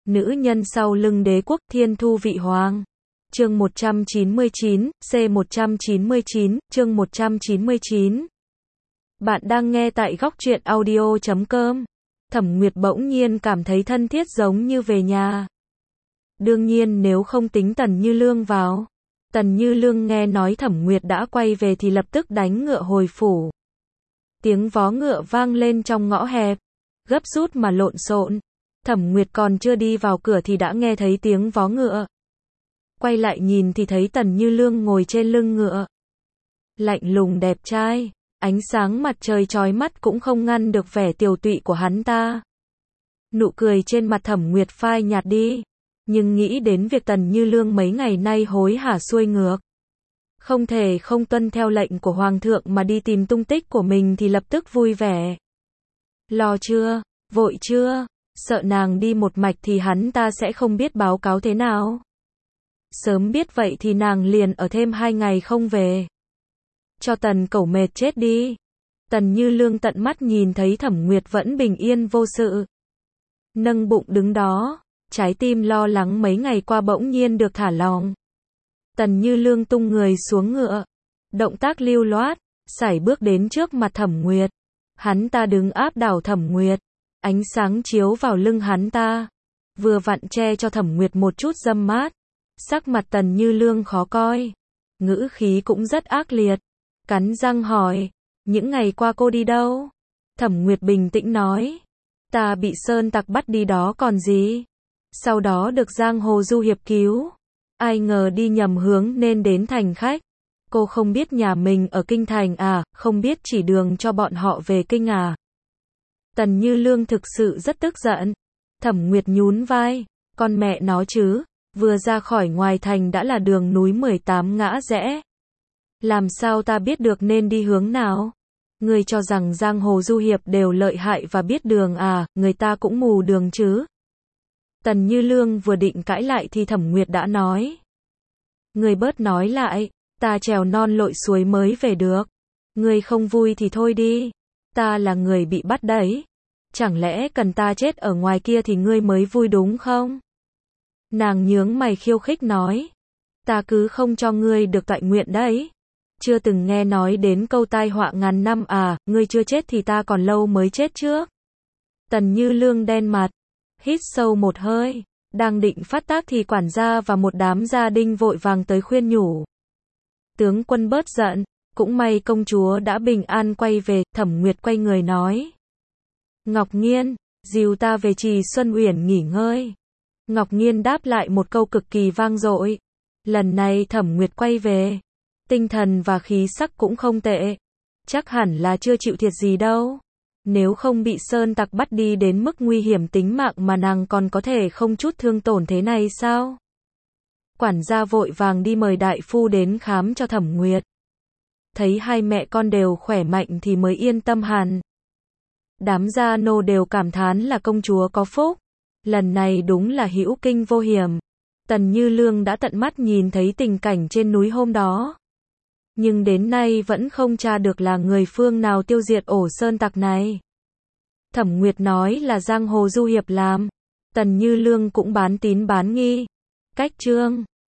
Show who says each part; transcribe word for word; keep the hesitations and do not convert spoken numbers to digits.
Speaker 1: Nữ nhân sau lưng đế quốc Thiên Thu Vị Hoàng. Chương một trăm chín mươi chín, C một trăm chín mươi chín, chương một trăm chín mươi chín. Bạn đang nghe tại góc truyện audio chấm com. Thẩm Nguyệt bỗng nhiên cảm thấy thân thiết giống như về nhà. Đương nhiên nếu không tính Tần Như Lương vào. Tần Như Lương nghe nói Thẩm Nguyệt đã quay về thì lập tức đánh ngựa hồi phủ. Tiếng vó ngựa vang lên trong ngõ hẹp, gấp rút mà lộn xộn. Thẩm Nguyệt còn chưa đi vào cửa thì đã nghe thấy tiếng vó ngựa. Quay lại nhìn thì thấy Tần Như Lương ngồi trên lưng ngựa. Lạnh lùng đẹp trai, ánh sáng mặt trời chói mắt cũng không ngăn được vẻ tiều tụy của hắn ta. Nụ cười trên mặt Thẩm Nguyệt phai nhạt đi, nhưng nghĩ đến việc Tần Như Lương mấy ngày nay hối hả xuôi ngược, không thể không tuân theo lệnh của Hoàng thượng mà đi tìm tung tích của mình thì lập tức vui vẻ. Lo chưa? Vội chưa? Sợ nàng đi một mạch thì hắn ta sẽ không biết báo cáo thế nào. Sớm biết vậy thì nàng liền ở thêm hai ngày không về. Cho Tần Cẩu mệt chết đi. Tần Như Lương tận mắt nhìn thấy Thẩm Nguyệt vẫn bình yên vô sự. Nâng bụng đứng đó, trái tim lo lắng mấy ngày qua bỗng nhiên được thả lỏng. Tần Như Lương tung người xuống ngựa, động tác lưu loát, sải bước đến trước mặt Thẩm Nguyệt. Hắn ta đứng áp đảo Thẩm Nguyệt, ánh sáng chiếu vào lưng hắn ta, vừa vặn che cho Thẩm Nguyệt một chút râm mát. Sắc mặt Tần Như Lương khó coi, ngữ khí cũng rất ác liệt, cắn răng hỏi, những ngày qua cô đi đâu? Thẩm Nguyệt bình tĩnh nói, ta bị sơn tặc bắt đi đó còn gì. Sau đó được giang hồ du hiệp cứu, ai ngờ đi nhầm hướng nên đến thành khách. Cô không biết nhà mình ở kinh thành à, không biết chỉ đường cho bọn họ về kinh à. Tần Như Lương thực sự rất tức giận. Thẩm Nguyệt nhún vai, con mẹ nó chứ, vừa ra khỏi ngoài thành đã là đường núi mười tám ngã rẽ. Làm sao ta biết được nên đi hướng nào? Ngươi cho rằng giang hồ du hiệp đều lợi hại và biết đường à, người ta cũng mù đường chứ. Tần Như Lương vừa định cãi lại thì Thẩm Nguyệt đã nói. Ngươi bớt nói lại, ta trèo non lội suối mới về được. Ngươi không vui thì thôi đi, ta là người bị bắt đấy. Chẳng lẽ cần ta chết ở ngoài kia thì ngươi mới vui đúng không? Nàng nhướng mày khiêu khích nói. Ta cứ không cho ngươi được toại nguyện đấy. Chưa từng nghe nói đến câu tai họa ngàn năm à, ngươi chưa chết thì ta còn lâu mới chết trước. Tần Như Lương đen mặt, hít sâu một hơi, đang định phát tác thì quản gia và một đám gia đình vội vàng tới khuyên nhủ. Tướng quân bớt giận, cũng may công chúa đã bình an quay về. Thẩm Nguyệt quay người nói. Ngọc Nghiên, dìu ta về Trì Xuân Uyển nghỉ ngơi. Ngọc Nghiên đáp lại một câu cực kỳ vang dội. Lần này Thẩm Nguyệt quay về, tinh thần và khí sắc cũng không tệ. Chắc hẳn là chưa chịu thiệt gì đâu. Nếu không bị sơn tặc bắt đi đến mức nguy hiểm tính mạng mà nàng còn có thể không chút thương tổn thế này sao? Quản gia vội vàng đi mời đại phu đến khám cho Thẩm Nguyệt. Thấy hai mẹ con đều khỏe mạnh thì mới yên tâm hẳn. Đám gia nô đều cảm thán là công chúa có phúc. Lần này đúng là hữu kinh vô hiểm. Tần Như Lương đã tận mắt nhìn thấy tình cảnh trên núi hôm đó. Nhưng đến nay vẫn không tra được là người phương nào tiêu diệt ổ sơn tặc này. Thẩm Nguyệt nói là giang hồ du hiệp làm. Tần Như Lương cũng bán tín bán nghi. Cách chương